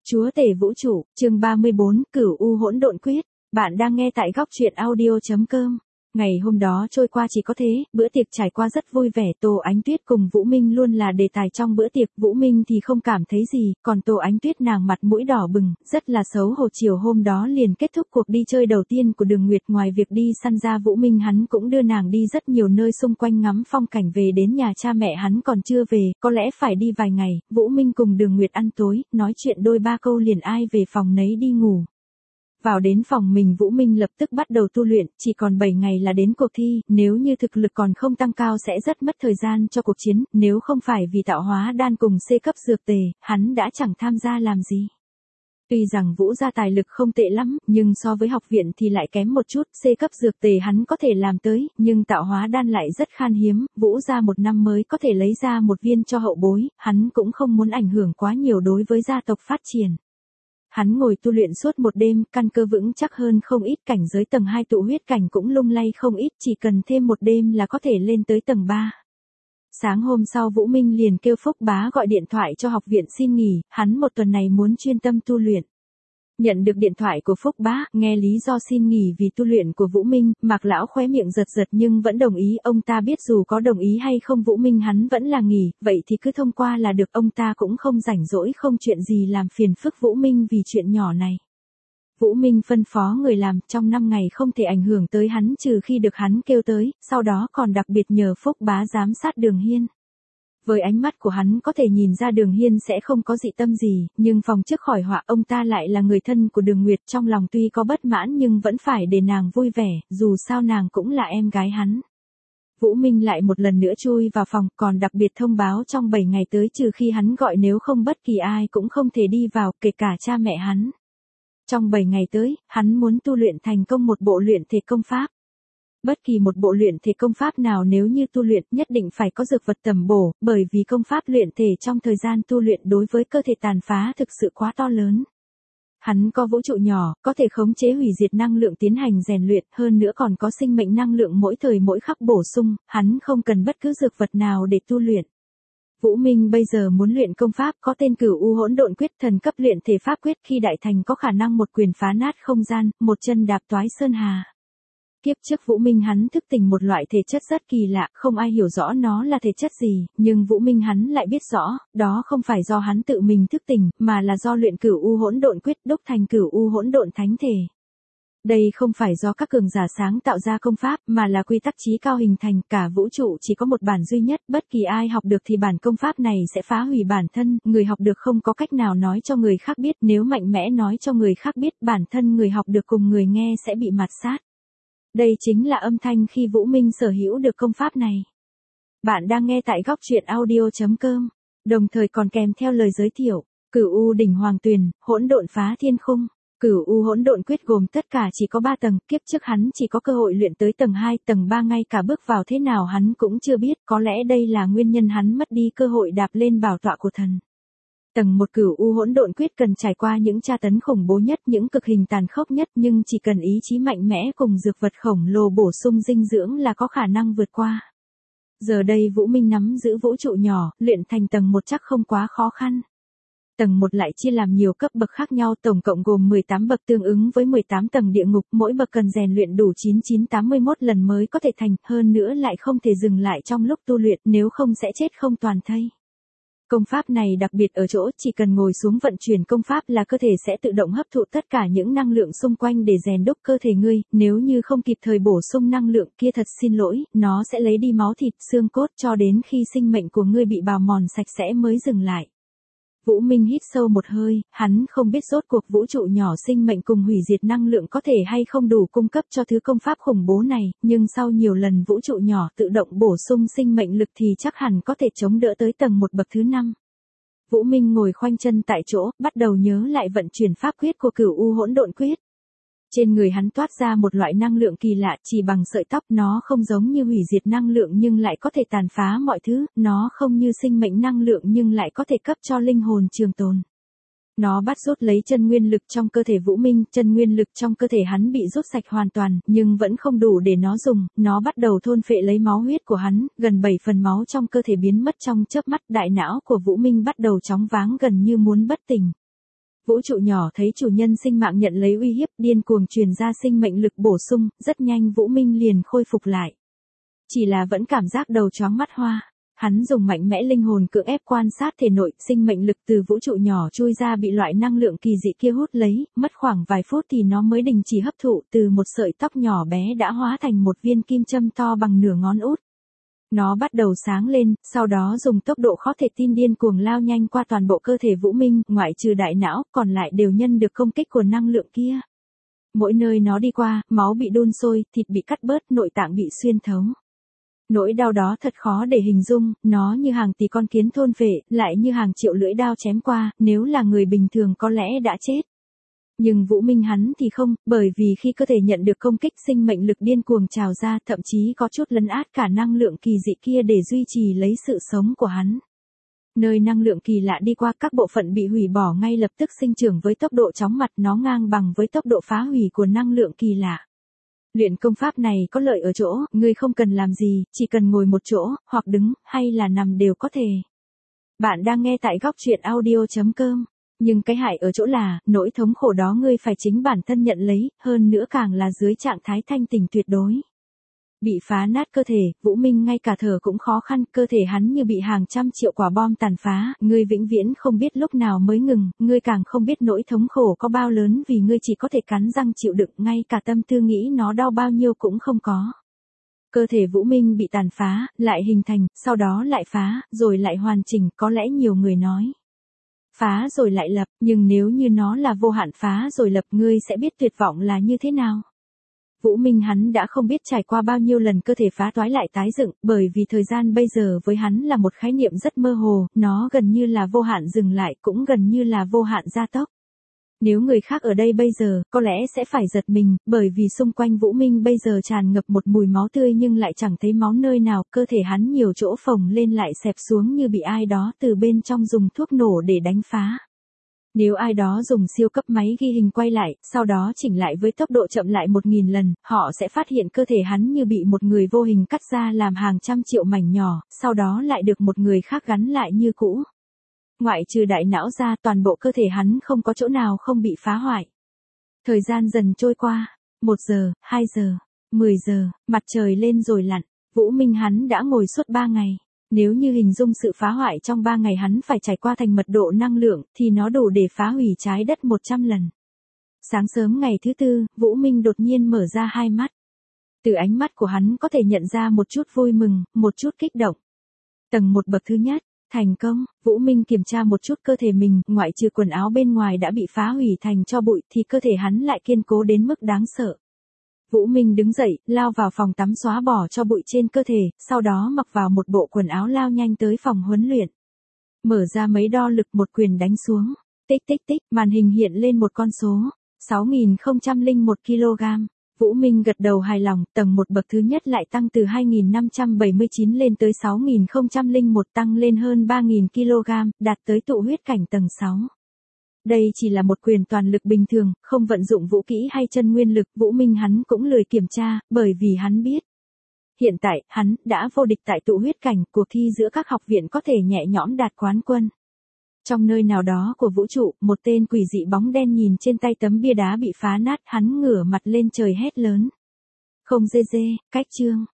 Chúa tể vũ trụ, chương 34, Cửu U hỗn độn quyết. Bạn đang nghe tại góc truyện audio.com. Ngày hôm đó trôi qua chỉ có thế, bữa tiệc trải qua rất vui vẻ. Tô Ánh Tuyết cùng Vũ Minh luôn là đề tài trong bữa tiệc. Vũ Minh thì không cảm thấy gì, còn Tô Ánh Tuyết nàng mặt mũi đỏ bừng, rất là xấu hổ. Chiều hôm đó liền kết thúc cuộc đi chơi đầu tiên của Đường Nguyệt. Ngoài việc đi săn ra, Vũ Minh hắn cũng đưa nàng đi rất nhiều nơi xung quanh ngắm phong cảnh. Về đến nhà cha mẹ hắn còn chưa về, có lẽ phải đi vài ngày. Vũ Minh cùng Đường Nguyệt ăn tối, nói chuyện đôi ba câu liền ai về phòng nấy đi ngủ. Vào đến phòng mình, Vũ Minh lập tức bắt đầu tu luyện, chỉ còn 7 ngày là đến cuộc thi, nếu như thực lực còn không tăng cao sẽ rất mất thời gian cho cuộc chiến, nếu không phải vì tạo hóa đan cùng C cấp dược tề, hắn đã chẳng tham gia làm gì. Tuy rằng Vũ gia tài lực không tệ lắm, nhưng so với học viện thì lại kém một chút. C cấp dược tề hắn có thể làm tới, nhưng tạo hóa đan lại rất khan hiếm. Vũ gia một năm mới có thể lấy ra một viên cho hậu bối, hắn cũng không muốn ảnh hưởng quá nhiều đối với gia tộc phát triển. Hắn ngồi tu luyện suốt một đêm, căn cơ vững chắc hơn không ít, cảnh giới tầng 2 tụ huyết cảnh cũng lung lay không ít, chỉ cần thêm một đêm là có thể lên tới tầng 3. Sáng hôm sau Vũ Minh liền kêu Phúc Bá gọi điện thoại cho học viện xin nghỉ, hắn một tuần này muốn chuyên tâm tu luyện. Nhận được điện thoại của Phúc Bá, nghe lý do xin nghỉ vì tu luyện của Vũ Minh, Mạc lão khóe miệng giật giật nhưng vẫn đồng ý. Ông ta biết dù có đồng ý hay không Vũ Minh hắn vẫn là nghỉ, vậy thì cứ thông qua là được. Ông ta cũng không rảnh rỗi không chuyện gì làm phiền phức Vũ Minh vì chuyện nhỏ này. Vũ Minh phân phó người làm trong 5 ngày không thể ảnh hưởng tới hắn trừ khi được hắn kêu tới, sau đó còn đặc biệt nhờ Phúc Bá giám sát Đường Hiên. Với ánh mắt của hắn có thể nhìn ra Đường Hiên sẽ không có dị tâm gì, nhưng phòng trước khỏi họa ông ta lại là người thân của Đường Nguyệt, trong lòng tuy có bất mãn nhưng vẫn phải để nàng vui vẻ, dù sao nàng cũng là em gái hắn. Vũ Minh lại một lần nữa chui vào phòng, còn đặc biệt thông báo trong 7 ngày tới trừ khi hắn gọi, nếu không bất kỳ ai cũng không thể đi vào, kể cả cha mẹ hắn. Trong 7 ngày tới, hắn muốn tu luyện thành công một bộ luyện thể công pháp. Bất kỳ một bộ luyện thể công pháp nào nếu như tu luyện nhất định phải có dược vật tầm bổ, bởi vì công pháp luyện thể trong thời gian tu luyện đối với cơ thể tàn phá thực sự quá to lớn. Hắn có vũ trụ nhỏ, có thể khống chế hủy diệt năng lượng tiến hành rèn luyện, hơn nữa còn có sinh mệnh năng lượng mỗi thời mỗi khắc bổ sung, hắn không cần bất cứ dược vật nào để tu luyện. Vũ Minh bây giờ muốn luyện công pháp có tên Cửu U hỗn độn quyết, thần cấp luyện thể pháp quyết, khi đại thành có khả năng một quyền phá nát không gian, một chân đạp toái sơn hà. Kiếp trước Vũ Minh hắn thức tỉnh một loại thể chất rất kỳ lạ, không ai hiểu rõ nó là thể chất gì, nhưng Vũ Minh hắn lại biết rõ, đó không phải do hắn tự mình thức tỉnh, mà là do luyện Cửu U hỗn độn quyết đúc thành Cửu U hỗn độn thánh thể. Đây không phải do các cường giả sáng tạo ra công pháp, mà là quy tắc chí cao hình thành, cả vũ trụ chỉ có một bản duy nhất, bất kỳ ai học được thì bản công pháp này sẽ phá hủy bản thân, người học được không có cách nào nói cho người khác biết, nếu mạnh mẽ nói cho người khác biết, bản thân người học được cùng người nghe sẽ bị mạt sát. Đây chính là âm thanh khi Vũ Minh sở hữu được công pháp này. Bạn đang nghe tại góc truyện audio.com, đồng thời còn kèm theo lời giới thiệu, Cửu U đỉnh hoàng tuyền, hỗn độn phá thiên khung. Cửu U hỗn độn quyết gồm tất cả chỉ có 3 tầng, kiếp trước hắn chỉ có cơ hội luyện tới tầng 2, tầng 3 ngay cả bước vào thế nào hắn cũng chưa biết, có lẽ đây là nguyên nhân hắn mất đi cơ hội đạp lên bảo tọa của thần. Tầng 1 Cửu U hỗn độn quyết cần trải qua những tra tấn khủng bố nhất, những cực hình tàn khốc nhất, nhưng chỉ cần ý chí mạnh mẽ cùng dược vật khổng lồ bổ sung dinh dưỡng là có khả năng vượt qua. Giờ đây Vũ Minh nắm giữ vũ trụ nhỏ, luyện thành tầng 1 chắc không quá khó khăn. Tầng 1 lại chia làm nhiều cấp bậc khác nhau, tổng cộng gồm 18 bậc tương ứng với 18 tầng địa ngục, mỗi bậc cần rèn luyện đủ 9981 lần mới có thể thành, hơn nữa lại không thể dừng lại trong lúc tu luyện, nếu không sẽ chết không toàn thây. Công pháp này đặc biệt ở chỗ chỉ cần ngồi xuống vận chuyển công pháp là cơ thể sẽ tự động hấp thụ tất cả những năng lượng xung quanh để rèn đúc cơ thể ngươi, nếu như không kịp thời bổ sung năng lượng kia thật xin lỗi, nó sẽ lấy đi máu thịt, xương cốt cho đến khi sinh mệnh của ngươi bị bào mòn sạch sẽ mới dừng lại. Vũ Minh hít sâu một hơi, hắn không biết rốt cuộc vũ trụ nhỏ sinh mệnh cùng hủy diệt năng lượng có thể hay không đủ cung cấp cho thứ công pháp khủng bố này, nhưng sau nhiều lần vũ trụ nhỏ tự động bổ sung sinh mệnh lực thì chắc hẳn có thể chống đỡ tới tầng 1 bậc thứ 5. Vũ Minh ngồi khoanh chân tại chỗ, bắt đầu nhớ lại vận chuyển pháp quyết của Cửu U hỗn độn quyết. Trên người hắn toát ra một loại năng lượng kỳ lạ chỉ bằng sợi tóc, nó không giống như hủy diệt năng lượng nhưng lại có thể tàn phá mọi thứ, nó không như sinh mệnh năng lượng nhưng lại có thể cấp cho linh hồn trường tồn. Nó bắt rút lấy chân nguyên lực trong cơ thể Vũ Minh, chân nguyên lực trong cơ thể hắn bị rút sạch hoàn toàn, nhưng vẫn không đủ để nó dùng, nó bắt đầu thôn phệ lấy máu huyết của hắn, gần 7 phần máu trong cơ thể biến mất trong chớp mắt, đại não của Vũ Minh bắt đầu chóng váng gần như muốn bất tỉnh. Vũ trụ nhỏ thấy chủ nhân sinh mạng nhận lấy uy hiếp, điên cuồng truyền ra sinh mệnh lực bổ sung, rất nhanh Vũ Minh liền khôi phục lại. Chỉ là vẫn cảm giác đầu chóng mắt hoa. Hắn dùng mạnh mẽ linh hồn cưỡng ép quan sát thể nội, sinh mệnh lực từ vũ trụ nhỏ chui ra bị loại năng lượng kỳ dị kia hút lấy, mất khoảng vài phút thì nó mới đình chỉ hấp thụ, từ một sợi tóc nhỏ bé đã hóa thành một viên kim châm to bằng nửa ngón út. Nó bắt đầu sáng lên, sau đó dùng tốc độ khó thể tin điên cuồng lao nhanh qua toàn bộ cơ thể Vũ Minh, ngoại trừ đại não, còn lại đều nhân được công kích của năng lượng kia. Mỗi nơi nó đi qua, máu bị đun sôi, thịt bị cắt bớt, nội tạng bị xuyên thấu. Nỗi đau đó thật khó để hình dung, nó như hàng tỷ con kiến thôn phệ, lại như hàng triệu lưỡi đao chém qua, nếu là người bình thường có lẽ đã chết. Nhưng Vũ Minh hắn thì không, bởi vì khi cơ thể nhận được công kích sinh mệnh lực điên cuồng trào ra, thậm chí có chút lấn át cả năng lượng kỳ dị kia để duy trì lấy sự sống của hắn. Nơi năng lượng kỳ lạ đi qua, các bộ phận bị hủy bỏ ngay lập tức sinh trưởng với tốc độ chóng mặt, nó ngang bằng với tốc độ phá hủy của năng lượng kỳ lạ. Luyện công pháp này có lợi ở chỗ, ngươi không cần làm gì, chỉ cần ngồi một chỗ, hoặc đứng, hay là nằm đều có thể. Bạn đang nghe tại góc truyện audio.com. Nhưng cái hại ở chỗ là, nỗi thống khổ đó ngươi phải chính bản thân nhận lấy, hơn nữa càng là dưới trạng thái thanh tỉnh tuyệt đối. Bị phá nát cơ thể, Vũ Minh ngay cả thở cũng khó khăn, cơ thể hắn như bị hàng trăm triệu quả bom tàn phá, ngươi vĩnh viễn không biết lúc nào mới ngừng, ngươi càng không biết nỗi thống khổ có bao lớn vì ngươi chỉ có thể cắn răng chịu đựng, ngay cả tâm tư nghĩ nó đau bao nhiêu cũng không có. Cơ thể Vũ Minh bị tàn phá, lại hình thành, sau đó lại phá, rồi lại hoàn chỉnh, có lẽ nhiều người nói. Phá rồi lại lập, nhưng nếu như nó là vô hạn phá rồi lập, ngươi sẽ biết tuyệt vọng là như thế nào. Vũ Minh hắn đã không biết trải qua bao nhiêu lần cơ thể phá toái lại tái dựng, bởi vì thời gian bây giờ với hắn là một khái niệm rất mơ hồ, nó gần như là vô hạn dừng lại, cũng gần như là vô hạn gia tốc. Nếu người khác ở đây bây giờ, có lẽ sẽ phải giật mình, bởi vì xung quanh Vũ Minh bây giờ tràn ngập một mùi máu tươi nhưng lại chẳng thấy máu nơi nào, cơ thể hắn nhiều chỗ phồng lên lại xẹp xuống như bị ai đó từ bên trong dùng thuốc nổ để đánh phá. Nếu ai đó dùng siêu cấp máy ghi hình quay lại, sau đó chỉnh lại với tốc độ chậm lại 1000 lần, họ sẽ phát hiện cơ thể hắn như bị một người vô hình cắt ra làm hàng trăm triệu mảnh nhỏ, sau đó lại được một người khác gắn lại như cũ. Ngoại trừ đại não ra, toàn bộ cơ thể hắn không có chỗ nào không bị phá hoại. Thời gian dần trôi qua, 1 giờ, 2 giờ, 10 giờ, mặt trời lên rồi lặn, Vũ Minh hắn đã ngồi suốt 3 ngày. Nếu như hình dung sự phá hoại trong 3 ngày hắn phải trải qua thành mật độ năng lượng, thì nó đủ để phá hủy trái đất 100 lần. Sáng sớm ngày thứ tư, Vũ Minh đột nhiên mở ra hai mắt. Từ ánh mắt của hắn có thể nhận ra một chút vui mừng, một chút kích động. Tầng 1 bậc thứ nhất, thành công, Vũ Minh kiểm tra một chút cơ thể mình, ngoại trừ quần áo bên ngoài đã bị phá hủy thành tro bụi thì cơ thể hắn lại kiên cố đến mức đáng sợ. Vũ Minh đứng dậy, lao vào phòng tắm xóa bỏ cho bụi trên cơ thể, sau đó mặc vào một bộ quần áo lao nhanh tới phòng huấn luyện. Mở ra máy đo lực, một quyền đánh xuống. Tích tích tích, màn hình hiện lên một con số. 6001 kg. Vũ Minh gật đầu hài lòng, tầng 1 bậc thứ nhất lại tăng từ 2579 lên tới 6001, tăng lên hơn 3000 kg, đạt tới tụ huyết cảnh tầng 6. Đây chỉ là một quyền toàn lực bình thường, không vận dụng vũ kỹ hay chân nguyên lực, Vũ Minh hắn cũng lười kiểm tra, bởi vì hắn biết. Hiện tại, hắn đã vô địch tại tụ huyết cảnh, cuộc thi giữa các học viện có thể nhẹ nhõm đạt quán quân. Trong nơi nào đó của vũ trụ, một tên quỷ dị bóng đen nhìn trên tay tấm bia đá bị phá nát, hắn ngửa mặt lên trời hét lớn. Không dê dê, cách chương.